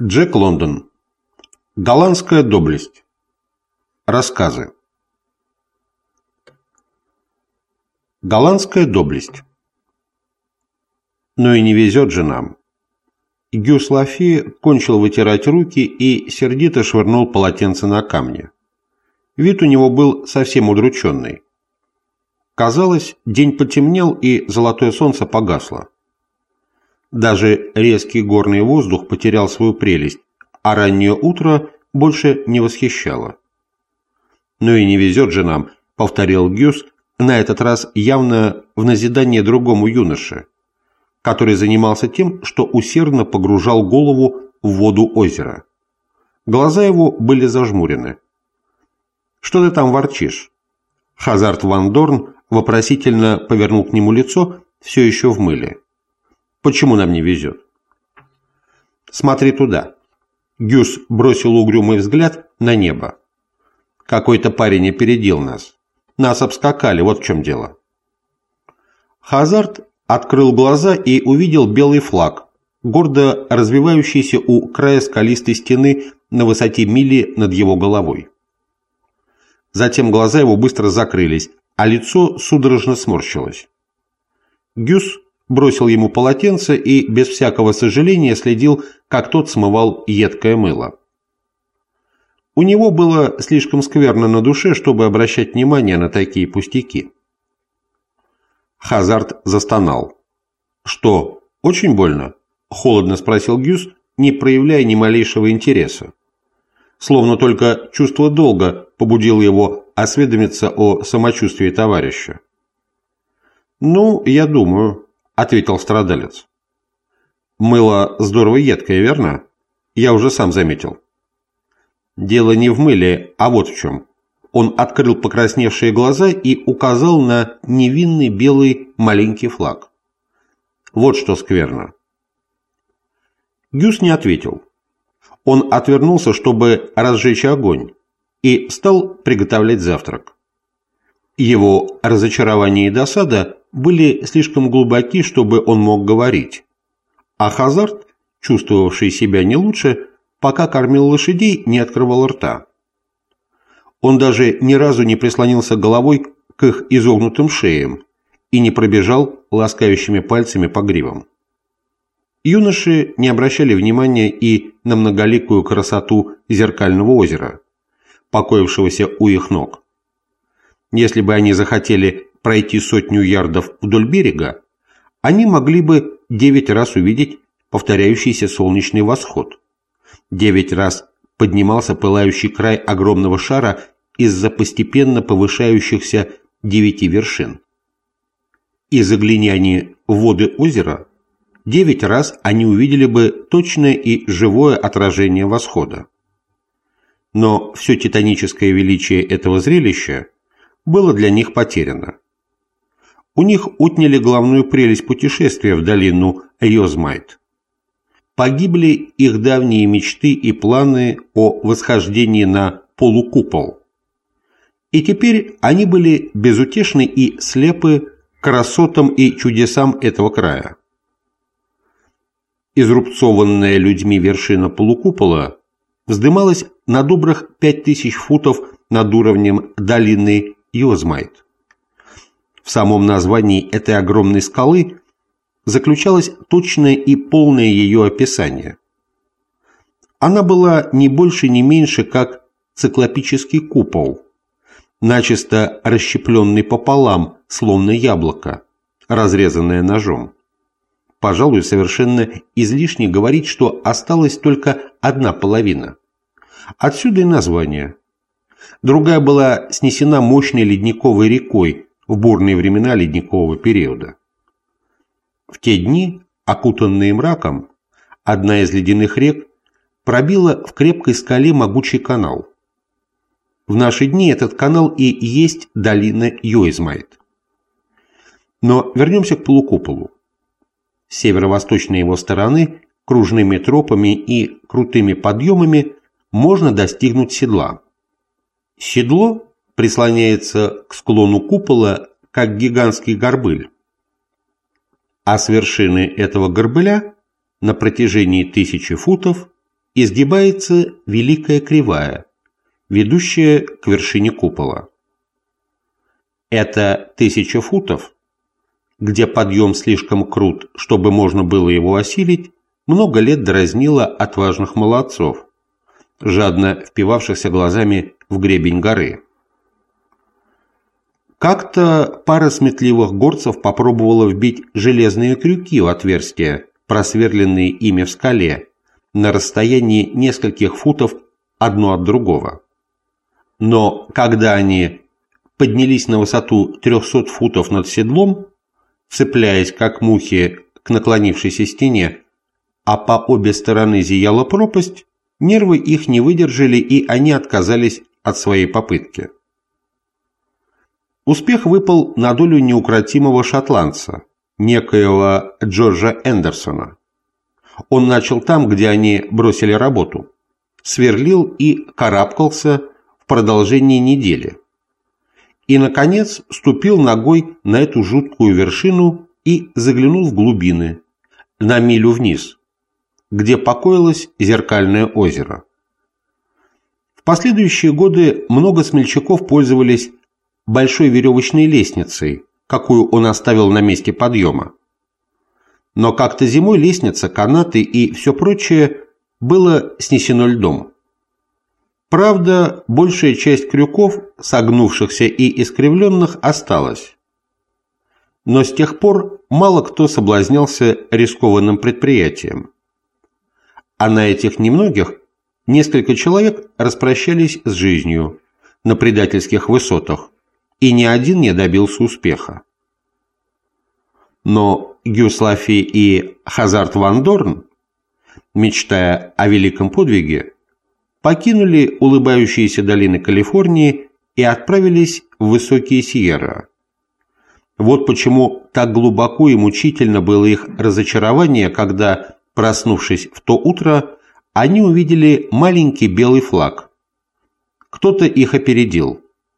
Джек Лондон. Голландская доблесть. Рассказы. Голландская доблесть. Но и не везет же нам. Гюс Лафи кончил вытирать руки и сердито швырнул полотенце на камни. Вид у него был совсем удрученный. Казалось, день потемнел и золотое солнце погасло. Даже резкий горный воздух потерял свою прелесть, а раннее утро больше не восхищало. «Ну и не везет же нам», — повторил Гюс, на этот раз явно в назидание другому юноше, который занимался тем, что усердно погружал голову в воду озера. Глаза его были зажмурены. «Что ты там ворчишь?» Хазард ван Дорн вопросительно повернул к нему лицо, все еще в мыле. «Почему нам не везет?» «Смотри туда». Гюс бросил угрюмый взгляд на небо. «Какой-то парень опередил нас. Нас обскакали, вот в чем дело». Хазард открыл глаза и увидел белый флаг, гордо развивающийся у края скалистой стены на высоте мили над его головой. Затем глаза его быстро закрылись, а лицо судорожно сморщилось. Гюс бросил ему полотенце и без всякого сожаления следил, как тот смывал едкое мыло. У него было слишком скверно на душе, чтобы обращать внимание на такие пустяки. Хазард застонал. «Что, очень больно?» – холодно спросил Гюс, не проявляя ни малейшего интереса. Словно только чувство долга побудило его осведомиться о самочувствии товарища. «Ну, я думаю», — ответил страдалец. «Мыло здорово едкое, верно? Я уже сам заметил». «Дело не в мыле, а вот в чем». Он открыл покрасневшие глаза и указал на невинный белый маленький флаг. «Вот что скверно». Гюс не ответил. Он отвернулся, чтобы разжечь огонь, и стал приготовлять завтрак. Его разочарование и досада были слишком глубоки, чтобы он мог говорить, а Хазард, чувствовавший себя не лучше, пока кормил лошадей, не открывал рта. Он даже ни разу не прислонился головой к их изогнутым шеям и не пробежал ласкающими пальцами по гривам. Юноши не обращали внимания и на многоликую красоту зеркального озера, покоившегося у их ног. Если бы они захотели пройти 100 ярдов вдоль берега, они могли бы 9 раз увидеть повторяющийся солнечный восход. 9 раз поднимался пылающий край огромного шара из-за постепенно повышающихся 9 вершин. И загляни они в воды озера, 9 раз они увидели бы точное и живое отражение восхода. Но все титаническое величие этого зрелища было для них потеряно. У них отняли главную прелесть путешествия в долину Йозмайт. Погибли их давние мечты и планы о восхождении на полукупол. И теперь они были безутешны и слепы к красотам и чудесам этого края. Изрубцованная людьми вершина полукупола вздымалась на добрых 5000 футов над уровнем долины Йозмайт. В самом названии этой огромной скалы заключалось точное и полное ее описание. Она была не больше, не меньше, как циклопический купол, начисто расщепленный пополам, словно яблоко, разрезанное ножом. Пожалуй, совершенно излишне говорить, что осталась только одна половина. Отсюда и название. Другая была снесена мощной ледниковой рекой в бурные времена ледникового периода. В те дни, окутанные мраком, одна из ледяных рек пробила в крепкой скале могучий канал. В наши дни этот канал и есть долина Йозмайт. Но вернемся к полукуполу. С северо-восточной его стороны кружными тропами и крутыми подъемами можно достигнуть седла. Седло прислоняется к склону купола, как гигантский горбыль. А с вершины этого горбыля на протяжении 1000 футов изгибается великая кривая, ведущая к вершине купола. Это 1000 футов, где подъем слишком крут, чтобы можно было его осилить, много лет дразнило отважных молодцов, жадно впивавшихся глазами в гребень горы. Как-то пара сметливых горцев попробовала вбить железные крюки в отверстия, просверленные ими в скале, на расстоянии нескольких футов одно от другого. Но когда они поднялись на высоту 300 футов над седлом, цепляясь как мухи к наклонившейся стене, а по обе стороны зияла пропасть, нервы их не выдержали, и они отказались от своей попытки. Успех выпал на долю неукротимого шотландца, некоего Джорджа Эндерсона. Он начал там, где они бросили работу, сверлил и карабкался в продолжении недели. И, наконец, ступил ногой на эту жуткую вершину и заглянул в глубины, на милю вниз, где покоилось зеркальное озеро. В последующие годы много смельчаков пользовались большой веревочной лестницей, какую он оставил на месте подъема. Но как-то зимой лестница, канаты и все прочее было снесено льдом. Правда, большая часть крюков, согнувшихся и искривленных, осталась. Но с тех пор мало кто соблазнялся рискованным предприятием. А на этих немногих несколько человек распрощались с жизнью на предательских высотах, и ни один не добился успеха. Но Гюс Лафи и Хазард Ван Дорн, мечтая о великом подвиге, покинули улыбающиеся долины Калифорнии и отправились в высокие Сьерра. Вот почему так глубоко и мучительно было их разочарование, когда, проснувшись в то утро, они увидели маленький белый флаг. Кто-то их опередил.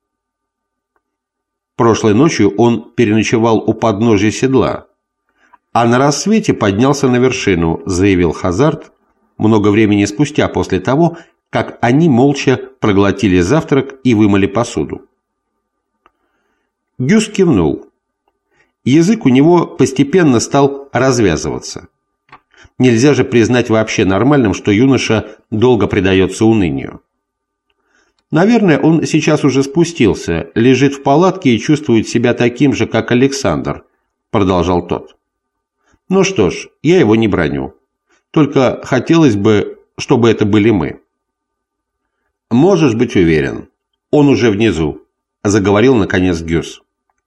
Прошлой ночью он переночевал у подножия седла, а на рассвете поднялся на вершину, заявил Хазард много времени спустя после того, как они молча проглотили завтрак и вымыли посуду. Гюс кивнул. Язык у него постепенно стал развязываться. Нельзя же признать вообще нормальным, что юноша долго предается унынию. Наверное, он сейчас уже спустился, лежит в палатке и чувствует себя таким же, как Александр, продолжал тот. Ну что ж, я его не браню. Только хотелось бы, чтобы это были мы. Можешь быть уверен, он уже внизу, заговорил наконец Гюс.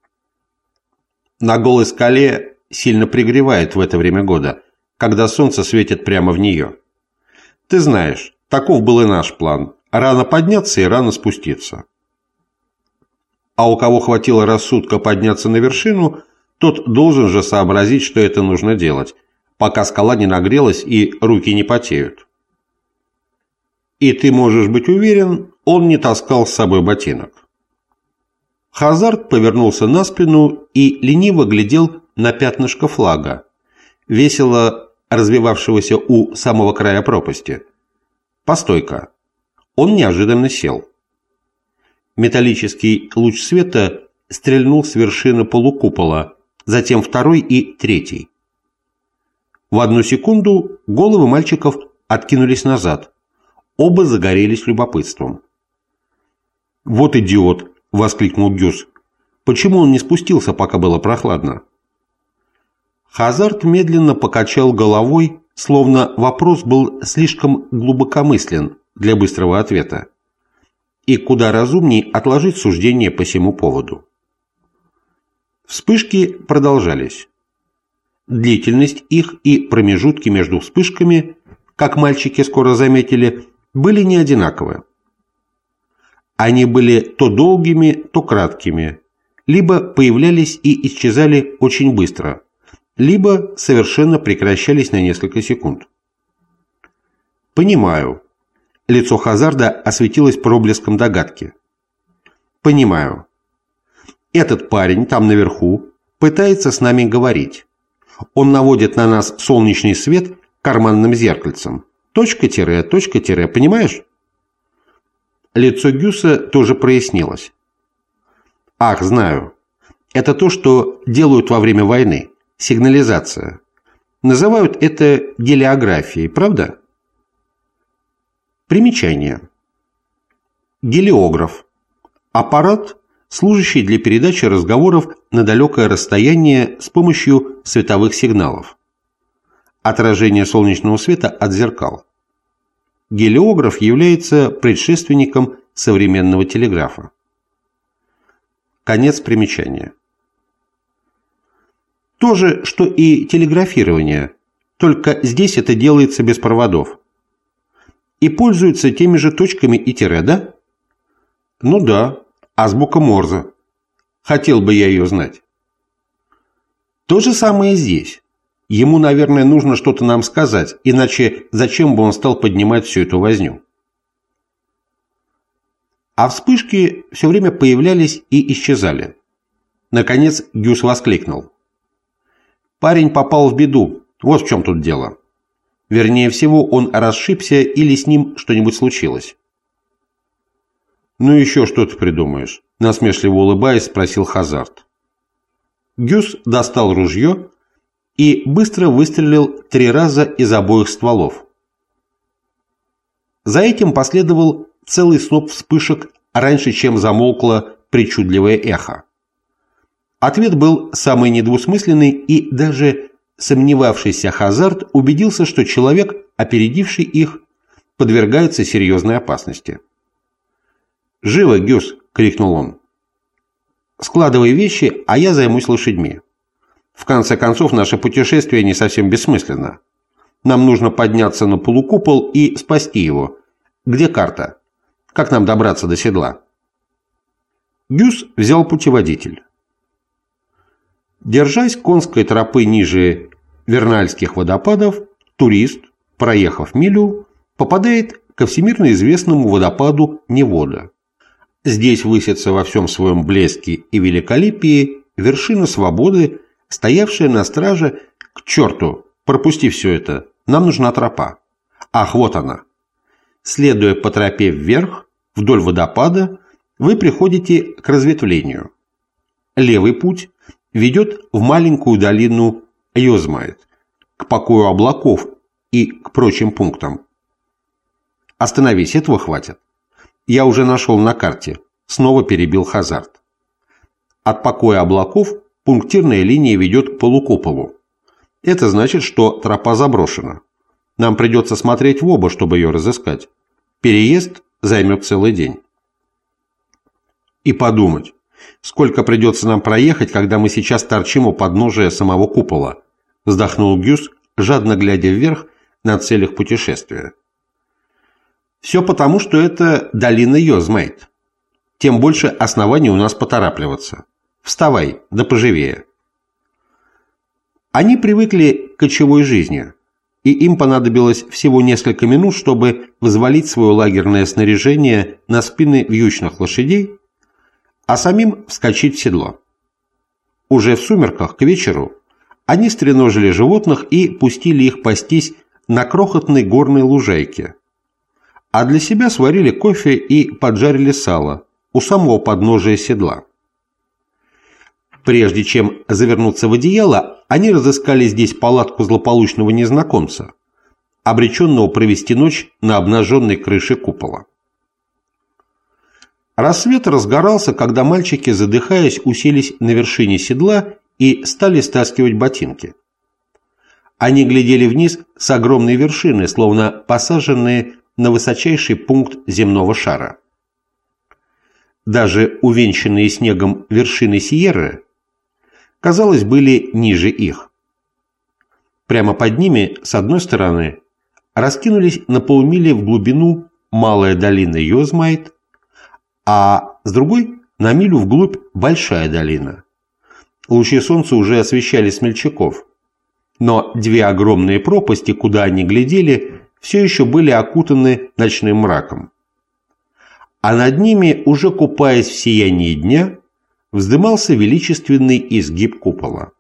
На голой скале сильно пригревает в это время года, когда солнце светит прямо в нее. Ты знаешь, таков был и наш план. Рано подняться и рано спуститься. А у кого хватило рассудка подняться на вершину, тот должен же сообразить, что это нужно делать, пока скала не нагрелась и руки не потеют. И ты можешь быть уверен, он не таскал с собой ботинок. Хазард повернулся на спину и лениво глядел на пятнышко флага, весело развивавшегося у самого края пропасти. Постой-ка. Он неожиданно сел. Металлический луч света стрельнул с вершины полукупола, затем второй и третий. В одну секунду головы мальчиков откинулись назад. Оба загорелись любопытством. «Вот идиот!» — воскликнул Гюс. «Почему он не спустился, пока было прохладно?» Хазард медленно покачал головой, словно вопрос был слишком глубокомыслен для быстрого ответа, и куда разумней отложить суждение по сему поводу. Вспышки продолжались. Длительность их и промежутки между вспышками, как мальчики скоро заметили, были не одинаковы. Они были то долгими, то краткими, либо появлялись и исчезали очень быстро, либо совершенно прекращались на несколько секунд. «Понимаю». Лицо Хазарда осветилось проблеском догадки. «Понимаю. Этот парень там наверху пытается с нами говорить. Он наводит на нас солнечный свет карманным зеркальцем, Точка-тире, точка-тире, понимаешь? Лицо Гюса тоже прояснилось. Ах, знаю. Это то, что делают во время войны. Сигнализация. Называют это гелиографией, правда? Примечание. Гелиограф. Аппарат, служащий для передачи разговоров на далекое расстояние с помощью световых сигналов. Отражение солнечного света от зеркал. Гелиограф является предшественником современного телеграфа. Конец примечания. То же, что и телеграфирование, только здесь это делается без проводов. И пользуются теми же точками и тире, да? Ну да, азбука Морзе. Хотел бы я ее знать. То же самое здесь. Ему, наверное, нужно что-то нам сказать, иначе зачем бы он стал поднимать всю эту возню? А вспышки все время появлялись и исчезали. Наконец Гюс воскликнул. Парень попал в беду, вот в чем тут дело. Вернее всего, он расшибся или с ним что-нибудь случилось. Ну еще что ты придумаешь? Насмешливо улыбаясь, спросил Хазард. Гюс достал ружье и быстро выстрелил 3 раза из обоих стволов. За этим последовал целый сноп вспышек раньше, чем замолкло причудливое эхо. Ответ был самый недвусмысленный, и даже сомневавшийся Хазард убедился, что человек, опередивший их, подвергается серьезной опасности. «Живо, Гюс!» — крикнул он. «Складывай вещи, а я займусь лошадьми. В конце концов, наше путешествие не совсем бессмысленно. Нам нужно подняться на полукупол и спасти его. Где карта? Как нам добраться до седла?» Гюс взял путеводитель. Держась конской тропы ниже Вернальских водопадов, турист, проехав милю, попадает ко всемирно известному водопаду Невода. Здесь высится во всем своем блеске и великолепии вершина свободы, стоявшая на страже. К черту, пропусти все это, нам нужна тропа. Ах, вот она. Следуя по тропе вверх, вдоль водопада, вы приходите к разветвлению. Левый путь ведет в маленькую долину Йозмайт, к покою облаков и к прочим пунктам. Остановись, этого хватит. Я уже нашел на карте, снова перебил Хазард. От покоя облаков пунктирная линия ведет к полукуполу. Это значит, что тропа заброшена. Нам придется смотреть в оба, чтобы ее разыскать. Переезд займет целый день. И подумать, сколько придется нам проехать, когда мы сейчас торчим у подножия самого купола, вздохнул Гюс, жадно глядя вверх на целях путешествия. Все потому, что это долина Йозмайт. Тем больше оснований у нас поторапливаться. Вставай, да поживее. Они привыкли к кочевой жизни, и им понадобилось всего несколько минут, чтобы взвалить свое лагерное снаряжение на спины вьючных лошадей, а самим вскочить в седло. Уже в сумерках к вечеру они стреножили животных и пустили их пастись на крохотной горной лужайке, а для себя сварили кофе и поджарили сало у самого подножия седла. Прежде чем завернуться в одеяло, они разыскали здесь палатку злополучного незнакомца, обреченного провести ночь на обнаженной крыше купола. Рассвет разгорался, когда мальчики, задыхаясь, уселись на вершине седла и стали стаскивать ботинки. Они глядели вниз с огромной вершины, словно посаженные на высочайший пункт земного шара. Даже увенчанные снегом вершины Сьерры, казалось, были ниже их. Прямо под ними, с одной стороны, раскинулись на полмили в глубину малая долина Йозмайт, а с другой на милю вглубь большая долина. Лучи солнца уже освещали смельчаков, но 2 огромные пропасти, куда они глядели, все еще были окутаны ночным мраком. А над ними, уже купаясь в сиянии дня, вздымался величественный изгиб купола.